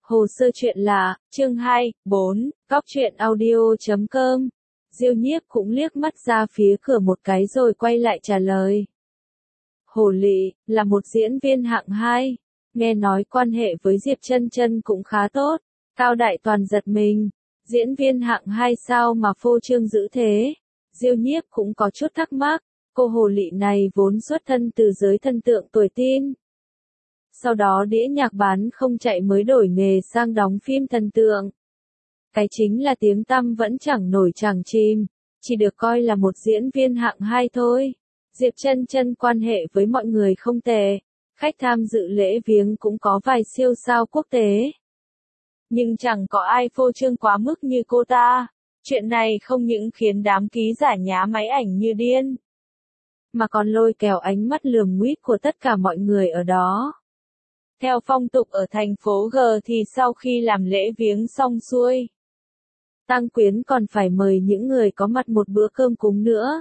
Hồ sơ chuyện lạ, chương 2, 4, góc truyện audio.com. Diêu Nhiếp cũng liếc mắt ra phía cửa một cái rồi quay lại trả lời. Hồ Lị, là một diễn viên hạng 2, nghe nói quan hệ với Diệp Chân Chân cũng khá tốt. Cao Đại Toàn giật mình, diễn viên hạng 2 sao mà phô trương dữ thế? Diêu Nhiếp cũng có chút thắc mắc, cô Hồ Lị này vốn xuất thân từ giới thần tượng tuổi teen. Sau đó đĩa nhạc bán không chạy mới đổi nghề sang đóng phim thần tượng. Cái chính là tiếng tăm vẫn chẳng nổi chẳng chìm, chỉ được coi là một diễn viên hạng 2 thôi. Diệp Chân Chân quan hệ với mọi người không tệ, khách tham dự lễ viếng cũng có vài siêu sao quốc tế. Nhưng chẳng có ai phô trương quá mức như cô ta. Chuyện này không những khiến đám ký giả nhá máy ảnh như điên, mà còn lôi kéo ánh mắt lườm nguýt của tất cả mọi người ở đó. Theo phong tục ở thành phố G thì sau khi làm lễ viếng xong xuôi, tang quyến còn phải mời những người có mặt một bữa cơm cúng nữa.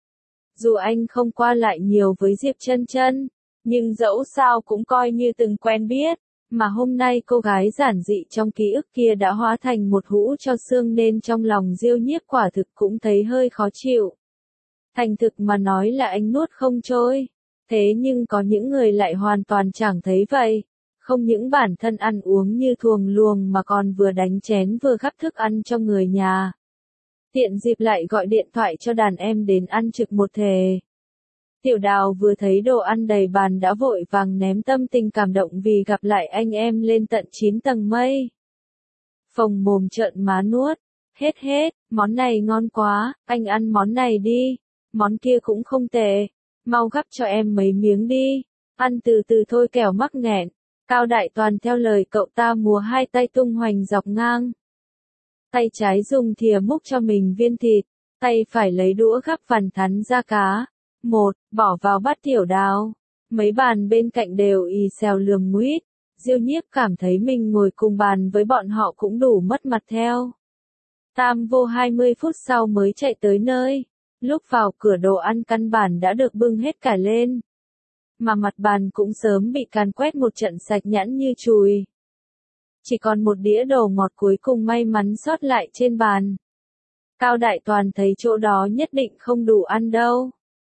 Dù anh không qua lại nhiều với Diệp Chân Chân, nhưng dẫu sao cũng coi như từng quen biết, mà hôm nay cô gái giản dị trong ký ức kia đã hóa thành một hũ cho xương nên trong lòng Diêu Nhiếp quả thực cũng thấy hơi khó chịu. Thành thực mà nói là anh nuốt không trôi, thế nhưng có những người lại hoàn toàn chẳng thấy vậy. Không những bản thân ăn uống như thuồng luồng mà còn vừa đánh chén vừa gắp thức ăn cho người nhà. Tiện dịp lại gọi điện thoại cho đàn em đến ăn trực một thể. Tiểu Đào vừa thấy đồ ăn đầy bàn đã vội vàng ném tâm tình cảm động vì gặp lại anh em lên tận 9 tầng mây. Phồng mồm trợn má nuốt, hết, món này ngon quá, anh ăn món này đi, món kia cũng không tệ, mau gắp cho em mấy miếng đi, ăn từ từ thôi kẻo mắc nghẹn. Cao Đại Toàn theo lời cậu ta múa hai tay tung hoành dọc ngang. Tay trái dùng thìa múc cho mình viên thịt, tay phải lấy đũa gắp vằn thắn da cá. Bỏ vào bát Tiểu Đào. Mấy bàn bên cạnh đều ì xèo lườm nguýt. Diêu Nhiếp cảm thấy mình ngồi cùng bàn với bọn họ cũng đủ mất mặt theo. Tam vô 20 phút sau mới chạy tới nơi. Lúc vào cửa đồ ăn căn bản đã được bưng hết cả lên. Mà mặt bàn cũng sớm bị càn quét một trận sạch nhẵn như chùi. Chỉ còn một đĩa đồ ngọt cuối cùng may mắn sót lại trên bàn. Cao Đại Toàn thấy chỗ đó nhất định không đủ ăn đâu.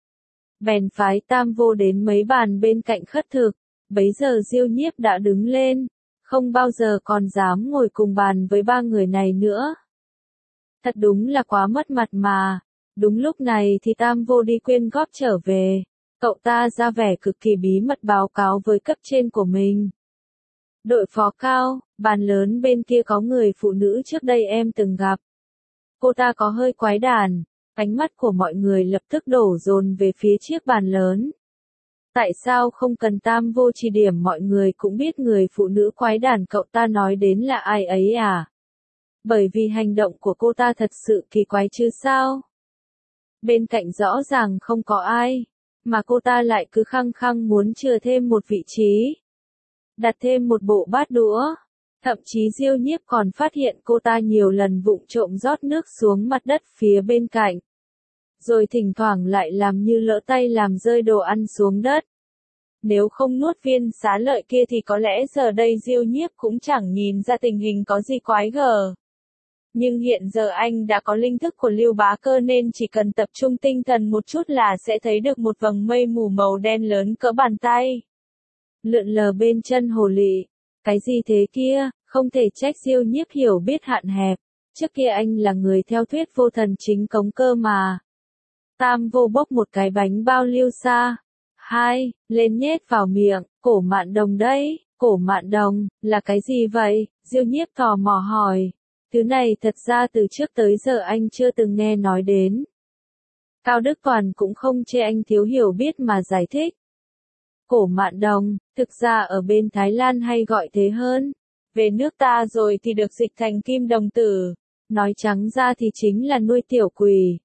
Bèn phái Tam vô đến mấy bàn bên cạnh khất thực. Bấy giờ Diêu Nhiếp đã đứng lên, không bao giờ còn dám ngồi cùng bàn với ba người này nữa. Thật đúng là quá mất mặt mà. Đúng lúc này thì Tam vô đi quyên góp trở về. Cậu ta ra vẻ cực kỳ bí mật báo cáo với cấp trên của mình. Đội phó Cao, bàn lớn bên kia có người phụ nữ trước đây em từng gặp. Cô ta có hơi quái đản, ánh mắt của mọi người lập tức đổ dồn về phía chiếc bàn lớn. Tại sao không cần Tam vô chỉ điểm mọi người cũng biết người phụ nữ quái đản cậu ta nói đến là ai ấy à? Bởi vì hành động của cô ta thật sự kỳ quái chứ sao? Bên cạnh rõ ràng không có ai, mà cô ta lại cứ khăng khăng muốn chừa thêm một vị trí. Đặt thêm một bộ bát đũa. Thậm chí Diêu Nhiếp còn phát hiện cô ta nhiều lần vụng trộm rót nước xuống mặt đất phía bên cạnh. Rồi thỉnh thoảng lại làm như lỡ tay làm rơi đồ ăn xuống đất. Nếu không nuốt viên xá lợi kia thì có lẽ giờ đây Diêu Nhiếp cũng chẳng nhìn ra tình hình có gì quái gở. Nhưng hiện giờ anh đã có linh thức của Lưu Bá Cơ nên chỉ cần tập trung tinh thần một chút là sẽ thấy được một vầng mây mù màu đen lớn cỡ bàn tay. Lượn lờ bên chân Hồ Lị. Cái gì thế kia, không thể trách Diêu Nhiếp hiểu biết hạn hẹp. Trước kia anh là người theo thuyết vô thần chính cống cơ mà. Tam vô bốc một cái bánh bao liêu xa. Lên nhét vào miệng, cổ mạn đồng đấy, cổ mạn đồng, là cái gì vậy? Diêu Nhiếp tò mò hỏi. Thứ này thật ra từ trước tới giờ anh chưa từng nghe nói đến. Cao Đức Toàn cũng không chê anh thiếu hiểu biết mà giải thích. Cổ mạn đồng, thực ra ở bên Thái Lan hay gọi thế hơn. Về nước ta rồi thì được dịch thành kim đồng tử. Nói trắng ra thì chính là nuôi tiểu quỷ.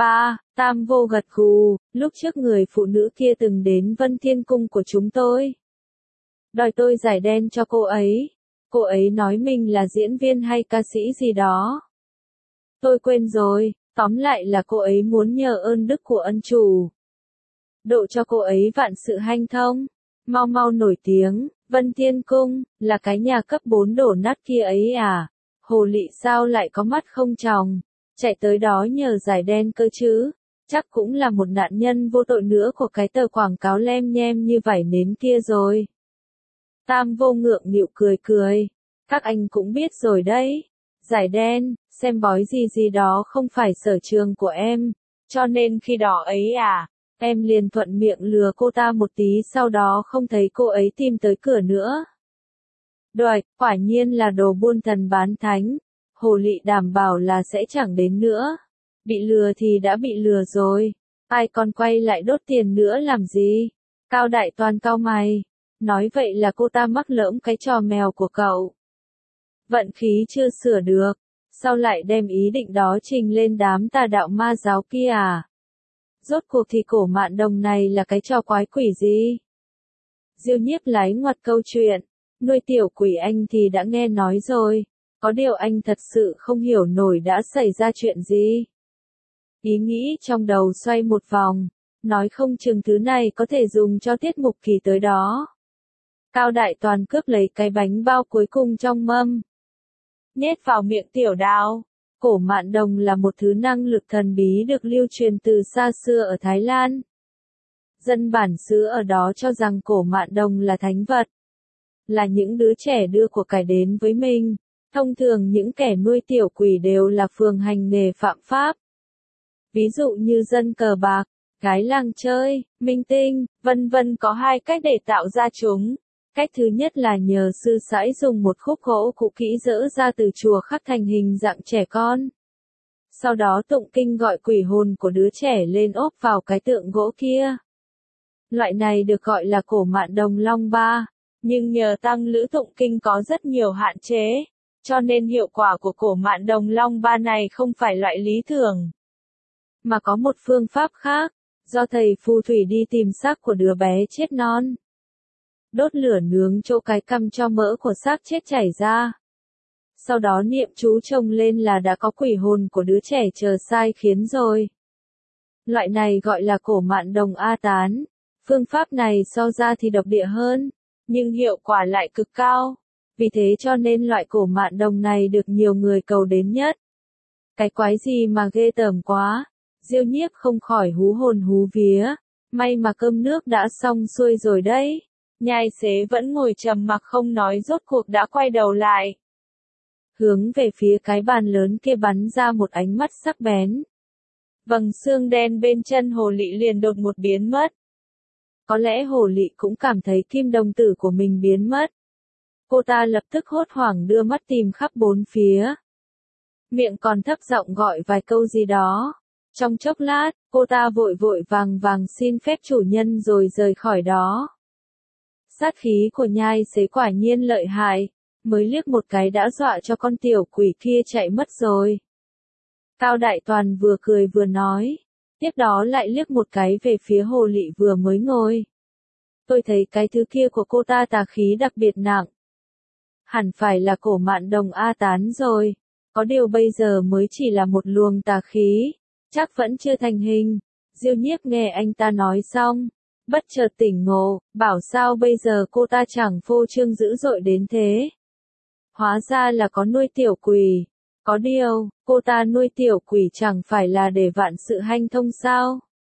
Tam vô gật gù, lúc trước người phụ nữ kia từng đến Vân Thiên Cung của chúng tôi. Đòi tôi giải đen cho cô ấy. Cô ấy nói mình là diễn viên hay ca sĩ gì đó. Tôi quên rồi, tóm lại là cô ấy muốn nhờ ơn đức của ân chủ. Độ cho cô ấy vạn sự hanh thông. Mau mau nổi tiếng, Vân Thiên Cung, là cái nhà cấp 4 đổ nát kia ấy à? Hồ lị sao lại có mắt không tròng, chạy tới đó nhờ giải đen cơ chứ? Chắc cũng là một nạn nhân vô tội nữa của cái tờ quảng cáo lem nhem như vải nến kia rồi. Tam Vô ngượng nghịu cười cười. Các anh cũng biết rồi đấy. Giải đen, xem bói gì gì đó không phải sở trường của em. Cho nên khi đó ấy à, em liền thuận miệng lừa cô ta một tí, sau đó không thấy cô ấy tìm tới cửa nữa. Đoạch, quả nhiên là đồ buôn thần bán thánh. Hồ lị đảm bảo là sẽ chẳng đến nữa. Bị lừa thì đã bị lừa rồi. Ai còn quay lại đốt tiền nữa làm gì? Cao Đại Toàn cau mày. Nói vậy là cô ta mắc lỡm cái trò mèo của cậu. Vận khí chưa sửa được. Sao lại đem ý định đó trình lên đám tà đạo ma giáo kia à? Rốt cuộc thì Cổ Mạn Đồng này là cái trò quái quỷ gì? Diêu Nhiếp lái ngoặt câu chuyện. Nuôi tiểu quỷ anh thì đã nghe nói rồi. Có điều anh thật sự không hiểu nổi đã xảy ra chuyện gì. Ý nghĩ trong đầu xoay một vòng. Nói không chừng thứ này có thể dùng cho tiết mục kỳ tới đó. Cao Đại Toàn cướp lấy cái bánh bao cuối cùng trong mâm. Nhét vào miệng Tiểu Đào. Cổ Mạn Đồng là một thứ năng lực thần bí được lưu truyền từ xa xưa ở Thái Lan. Dân bản xứ ở đó cho rằng Cổ Mạn Đồng là thánh vật. Là những đứa trẻ đưa của cải đến với mình. Thông thường những kẻ nuôi tiểu quỷ đều là phường hành nghề phạm pháp. Ví dụ như dân cờ bạc, gái làng chơi, minh tinh, vân vân, có hai cách để tạo ra chúng. Cách thứ nhất là nhờ sư sãi dùng một khúc gỗ cũ kỹ dỡ ra từ chùa khắc thành hình dạng trẻ con. Sau đó tụng kinh gọi quỷ hồn của đứa trẻ lên ốp vào cái tượng gỗ kia. Loại này được gọi là Cổ Mạn Đồng Long Ba, nhưng nhờ tăng lữ tụng kinh có rất nhiều hạn chế, cho nên hiệu quả của Cổ Mạn Đồng Long Ba này không phải loại lý thường. Mà có một phương pháp khác, do thầy phù thủy đi tìm xác của đứa bé chết non. Đốt lửa nướng chỗ cái cằm cho mỡ của xác chết chảy ra. Sau đó niệm chú chồng lên là đã có quỷ hồn của đứa trẻ chờ sai khiến rồi. Loại này gọi là Cổ Mạn Đồng A Tán. Phương pháp này so ra thì độc địa hơn, nhưng hiệu quả lại cực cao. Vì thế cho nên loại Cổ Mạn Đồng này được nhiều người cầu đến nhất. Cái quái gì mà ghê tởm quá. Diêu Nhiếp không khỏi hú hồn hú vía. May mà cơm nước đã xong xuôi rồi đấy. Nhai xế vẫn ngồi trầm mặc không nói, rốt cuộc đã quay đầu lại. Hướng về phía cái bàn lớn kia bắn ra một ánh mắt sắc bén. Vầng xương đen bên chân hồ lị liền đột ngột biến mất. Có lẽ hồ lị cũng cảm thấy kim đồng tử của mình biến mất. Cô ta lập tức hốt hoảng đưa mắt tìm khắp bốn phía. Miệng còn thấp giọng gọi vài câu gì đó. Trong chốc lát, cô ta vội vội vàng vàng xin phép chủ nhân rồi rời khỏi đó. Sát khí của nhai xế quả nhiên lợi hại, mới liếc một cái đã dọa cho con tiểu quỷ kia chạy mất rồi. Cao Đại Toàn vừa cười vừa nói, tiếp đó lại liếc một cái về phía hồ lị vừa mới ngồi. Tôi thấy cái thứ kia của cô ta tà khí đặc biệt nặng. Hẳn phải là Cổ Mạn Đồng A Tán rồi, có điều bây giờ mới chỉ là một luồng tà khí, chắc vẫn chưa thành hình. Diêu Nhiếp nghe anh ta nói xong, bất chợt tỉnh ngộ, bảo sao bây giờ cô ta chẳng phô trương dữ dội đến thế. Hóa ra là có nuôi tiểu quỷ. Có điều, cô ta nuôi tiểu quỷ chẳng phải là để vạn sự hanh thông sao?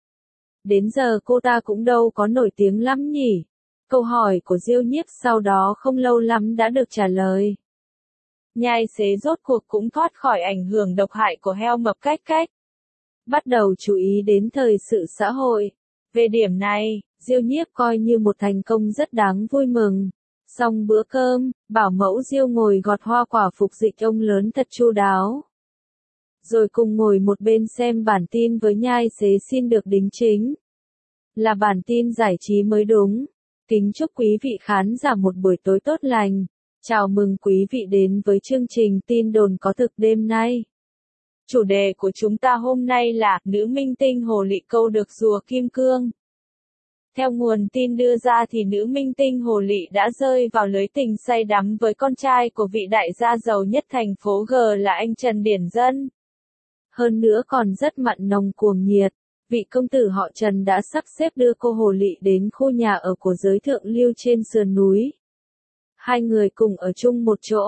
Đến giờ cô ta cũng đâu có nổi tiếng lắm nhỉ? Câu hỏi của Diêu Nhiếp sau đó không lâu lắm đã được trả lời. Nhai xế rốt cuộc cũng thoát khỏi ảnh hưởng độc hại của heo mập cách cách. Bắt đầu chú ý đến thời sự xã hội. Về điểm này, Diêu Nhiếp coi như một thành công rất đáng vui mừng. Xong bữa cơm, bảo mẫu Diêu ngồi gọt hoa quả phục dịch ông lớn thật chu đáo. Rồi cùng ngồi một bên xem bản tin với nhai xế xin được đính chính. Là bản tin giải trí mới đúng. Kính chúc quý vị khán giả một buổi tối tốt lành. Chào mừng quý vị đến với chương trình tin đồn có thực đêm nay. Chủ đề của chúng ta hôm nay là nữ minh tinh hồ lị câu được rùa kim cương. Theo nguồn tin đưa ra thì nữ minh tinh hồ lị đã rơi vào lưới tình say đắm với con trai của vị đại gia giàu nhất thành phố G là anh Trần Điển Dân. Hơn nữa còn rất mặn nồng cuồng nhiệt. vị công tử họ Trần đã sắp xếp đưa cô hồ lị đến khu nhà ở của giới thượng lưu trên sườn núi. Hai người cùng ở chung một chỗ.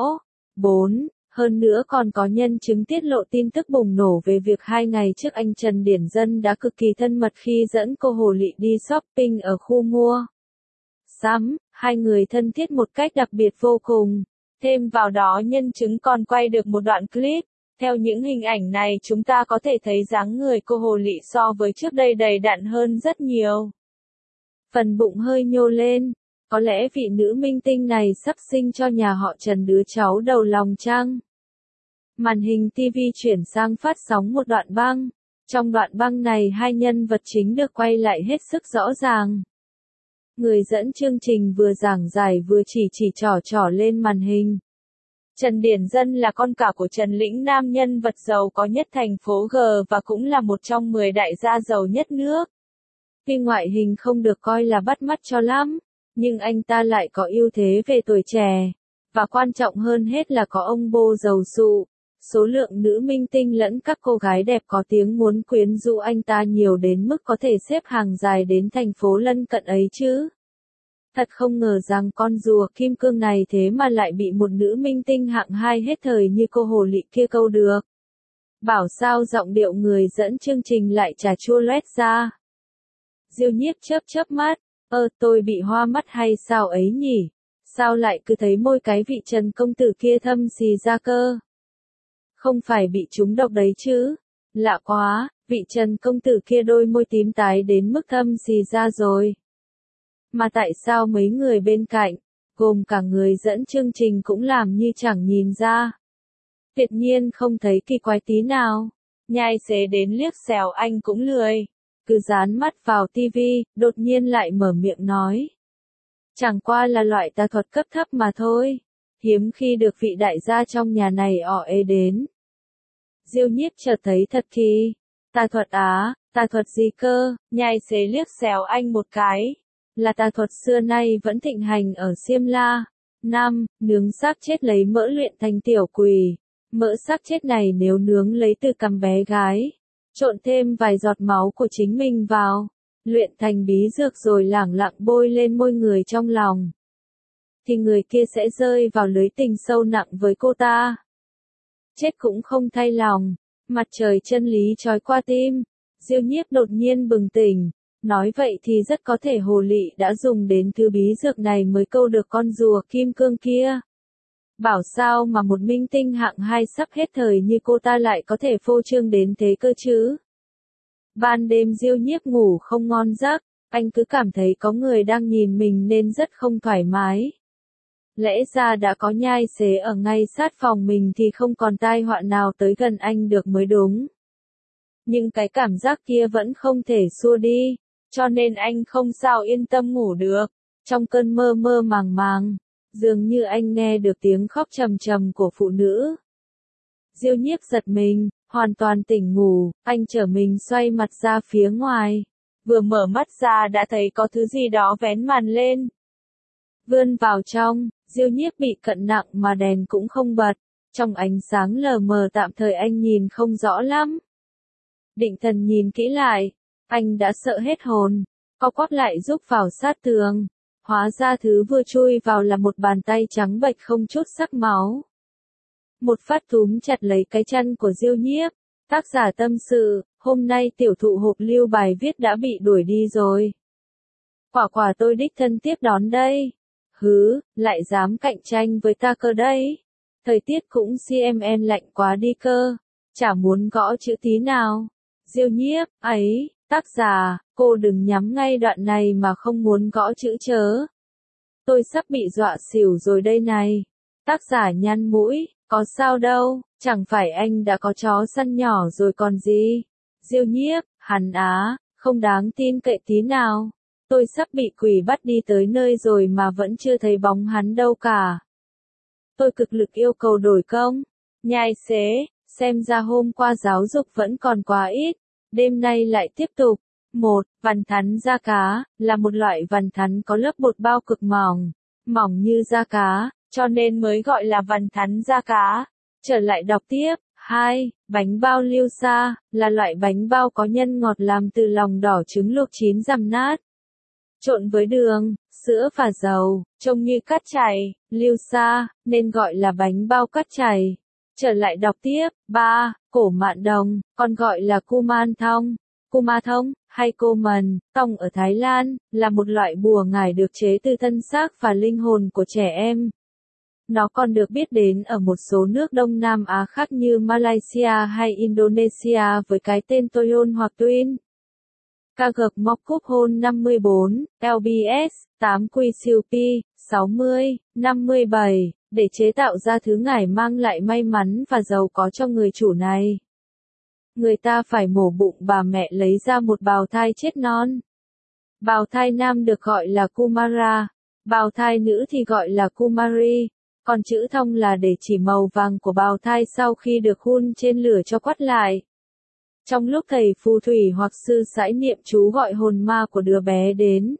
4. Hơn nữa còn có nhân chứng tiết lộ tin tức bùng nổ về việc 2 ngày trước anh Trần Điển Dân đã cực kỳ thân mật khi dẫn cô hồ lị đi shopping ở khu mua sắm, hai người thân thiết một cách đặc biệt vô cùng. Thêm vào đó nhân chứng còn quay được một đoạn clip. Theo những hình ảnh này chúng ta có thể thấy dáng người cô hồ lị so với trước đây đầy đặn hơn rất nhiều. Phần bụng hơi nhô lên. Có lẽ vị nữ minh tinh này sắp sinh cho nhà họ Trần đứa cháu đầu lòng chăng? Màn hình TV chuyển sang phát sóng một đoạn băng. Trong đoạn băng này hai nhân vật chính được quay lại hết sức rõ ràng. Người dẫn chương trình vừa giảng giải vừa chỉ trỏ lên màn hình. Trần Điển Dân là con cả của Trần Lĩnh Nam, nhân vật giàu có nhất thành phố G và cũng là một trong 10 đại gia giàu nhất nước. Tuy ngoại hình không được coi là bắt mắt cho lắm, nhưng anh ta lại có ưu thế về tuổi trẻ. Và quan trọng hơn hết là có ông bô giàu sụ. Số lượng nữ minh tinh lẫn các cô gái đẹp có tiếng muốn quyến rũ anh ta nhiều đến mức có thể xếp hàng dài đến thành phố lân cận ấy chứ. Thật không ngờ rằng con rùa kim cương này thế mà lại bị một nữ minh tinh hạng 2 hết thời như cô hồ lị kia câu được. Bảo sao giọng điệu người dẫn chương trình lại trà chua loét ra. Diêu Nhiếp chớp mắt, tôi bị hoa mắt hay sao ấy nhỉ? Sao lại cứ thấy môi cái vị Trần công tử kia thâm xì ra cơ? Không phải bị trúng độc đấy chứ? Lạ quá, vị Trần công tử kia đôi môi tím tái đến mức thâm xì ra rồi. Mà tại sao mấy người bên cạnh, gồm cả người dẫn chương trình cũng làm như chẳng nhìn ra? Tuyệt nhiên không thấy kỳ quái tí nào. Nhai xế đến liếc xèo anh cũng lười. Cứ dán mắt vào tivi, đột nhiên lại mở miệng nói. Chẳng qua là loại tà thuật cấp thấp mà thôi. Hiếm khi được vị đại gia trong nhà này ê đến. Diêu Nhiếp chợt thấy thật kỳ. Tà thuật á, tà thuật gì cơ? Nhai xế liếc xèo anh một cái. Là tà thuật xưa nay vẫn thịnh hành ở Xiêm La. 5. Nướng xác chết lấy mỡ luyện thành tiểu quỷ. Mỡ xác chết này nếu nướng lấy từ cằm bé gái, trộn thêm vài giọt máu của chính mình vào, luyện thành bí dược rồi lẳng lặng bôi lên môi người trong lòng, thì người kia sẽ rơi vào lưới tình sâu nặng với cô ta. Chết cũng không thay lòng, mặt trời chân lý trói qua tim. Diêu Nhiếp đột nhiên bừng tỉnh. Nói vậy thì rất có thể hồ lị đã dùng đến thứ bí dược này mới câu được con rùa kim cương kia. Bảo sao mà một minh tinh hạng 2 sắp hết thời như cô ta lại có thể phô trương đến thế cơ chứ? Ban đêm Diêu Nhiếp ngủ không ngon giấc, anh cứ cảm thấy có người đang nhìn mình nên rất không thoải mái. Lẽ ra đã có nhai xế ở ngay sát phòng mình thì không còn tai họa nào tới gần anh được mới đúng. Nhưng cái cảm giác kia vẫn không thể xua đi, cho nên anh không sao yên tâm ngủ được. Trong cơn mơ mơ màng, dường như anh nghe được tiếng khóc trầm trầm của phụ nữ. Diêu Nhiếp giật mình, hoàn toàn tỉnh ngủ, anh trở mình xoay mặt ra phía ngoài. Vừa mở mắt ra đã thấy có thứ gì đó vén màn lên. Vươn vào trong, Diêu Nhiếp bị cận nặng mà đèn cũng không bật. Trong ánh sáng lờ mờ tạm thời anh nhìn không rõ lắm. Định thần nhìn kỹ lại, anh đã sợ hết hồn, co quắp lại rúc vào sát tường. Hóa ra thứ vừa chui vào là một bàn tay trắng bệch không chút sắc máu. Một phát túm chặt lấy cái chân của Diêu Nhiếp. Tác giả tâm sự, hôm nay tiểu thụ hộp lưu bài viết đã bị đuổi đi rồi. Quả tôi đích thân tiếp đón đây. Hứ, lại dám cạnh tranh với ta cơ đấy. Thời tiết cũng CMN lạnh quá đi cơ. Chả muốn gõ chữ tí nào. Diêu Nhiếp, ấy, tác giả, cô đừng nhắm ngay đoạn này mà không muốn gõ chữ chớ. Tôi sắp bị dọa xỉu rồi đây này. Tác giả nhăn mũi, có sao đâu, chẳng phải anh đã có chó săn nhỏ rồi còn gì. Diêu Nhiếp, hắn á, không đáng tin cậy tí nào. Tôi sắp bị quỷ bắt đi tới nơi rồi mà vẫn chưa thấy bóng hắn đâu cả. Tôi cực lực yêu cầu đổi công. Nhai xế, xem ra hôm qua giáo dục vẫn còn quá ít. Đêm nay lại tiếp tục. 1. Vằn thắn da cá, là một loại vằn thắn có lớp bột bao cực mỏng, mỏng như da cá, cho nên mới gọi là vằn thắn da cá. Trở lại đọc tiếp. 2. Bánh bao liêu sa, là loại bánh bao có nhân ngọt làm từ lòng đỏ trứng luộc chín dằm nát. Trộn với đường, sữa và dầu, trông như cát chảy, liêu sa, nên gọi là bánh bao cát chảy. Trở lại đọc tiếp, 3. Cổ mạn đồng, còn gọi là kuman thong, kuma thông, hay cô mần, tong ở Thái Lan, là một loại bùa ngải được chế từ thân xác và linh hồn của trẻ em. Nó còn được biết đến ở một số nước Đông Nam Á khác như Malaysia hay Indonesia với cái tên Toyon hoặc Twin. Kagak Mok Kup Hon 54, LBS, 8 QCP, 60, 57, để chế tạo ra thứ ngải mang lại may mắn và giàu có cho người chủ này. Người ta phải mổ bụng bà mẹ lấy ra một bào thai chết non. Bào thai nam được gọi là Kumara, bào thai nữ thì gọi là Kumari, còn chữ thông là để chỉ màu vàng của bào thai sau khi được hun trên lửa cho quắt lại. Trong lúc thầy phù thủy hoặc sư sãi niệm chú gọi hồn ma của đứa bé đến.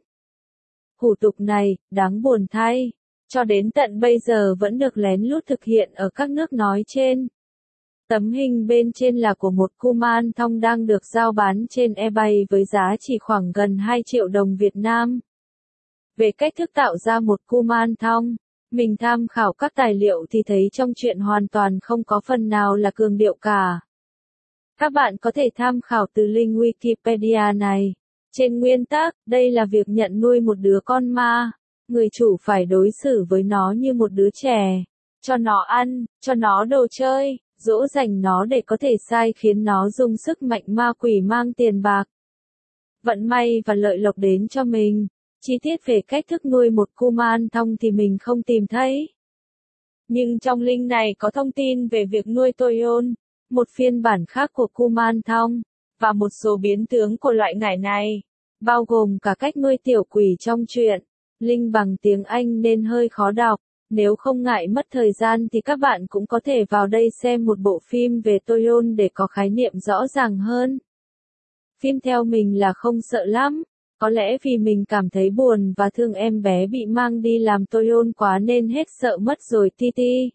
Hủ tục này, đáng buồn thay, cho đến tận bây giờ vẫn được lén lút thực hiện ở các nước nói trên. Tấm hình bên trên là của một kuman thong đang được giao bán trên eBay với giá chỉ khoảng gần 2 triệu đồng Việt Nam. Về cách thức tạo ra một kuman thong, mình tham khảo các tài liệu thì thấy trong truyện hoàn toàn không có phần nào là cường điệu cả. Các bạn có thể tham khảo từ link Wikipedia này. Trên nguyên tắc, đây là việc nhận nuôi một đứa con ma. Người chủ phải đối xử với nó như một đứa trẻ. Cho nó ăn, cho nó đồ chơi, dỗ dành nó để có thể sai khiến nó dùng sức mạnh ma quỷ mang tiền bạc, vận may và lợi lộc đến cho mình. Chi tiết về cách thức nuôi một kuman thong thì mình không tìm thấy. Nhưng trong link này có thông tin về việc nuôi Toyon, một phiên bản khác của kuman thong, và một số biến tướng của loại ngải này, bao gồm cả cách nuôi tiểu quỷ trong truyện. Link bằng tiếng Anh nên hơi khó đọc. Nếu không ngại mất thời gian thì các bạn cũng có thể vào đây xem một bộ phim về Toyon để có khái niệm rõ ràng hơn. Phim theo mình là không sợ lắm. Có lẽ vì mình cảm thấy buồn và thương em bé bị mang đi làm Toyon quá nên hết sợ mất rồi Titi.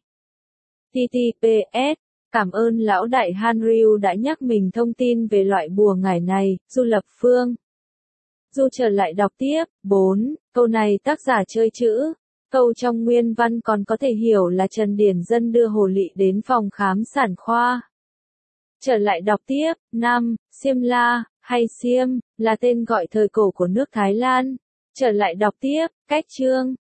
TTPS. Cảm ơn lão đại Hanryu đã nhắc mình thông tin về loại bùa ngải này. Du Lập Phương. Du trở lại đọc tiếp. 4. Câu này tác giả chơi chữ. Câu trong nguyên văn còn có thể hiểu là Trần Điển Dân đưa hồ lị đến phòng khám sản khoa. Trở lại đọc tiếp. 5. Simla, hay Siêm, là tên gọi thời cổ của nước Thái Lan. Trở lại đọc tiếp. Cách chương.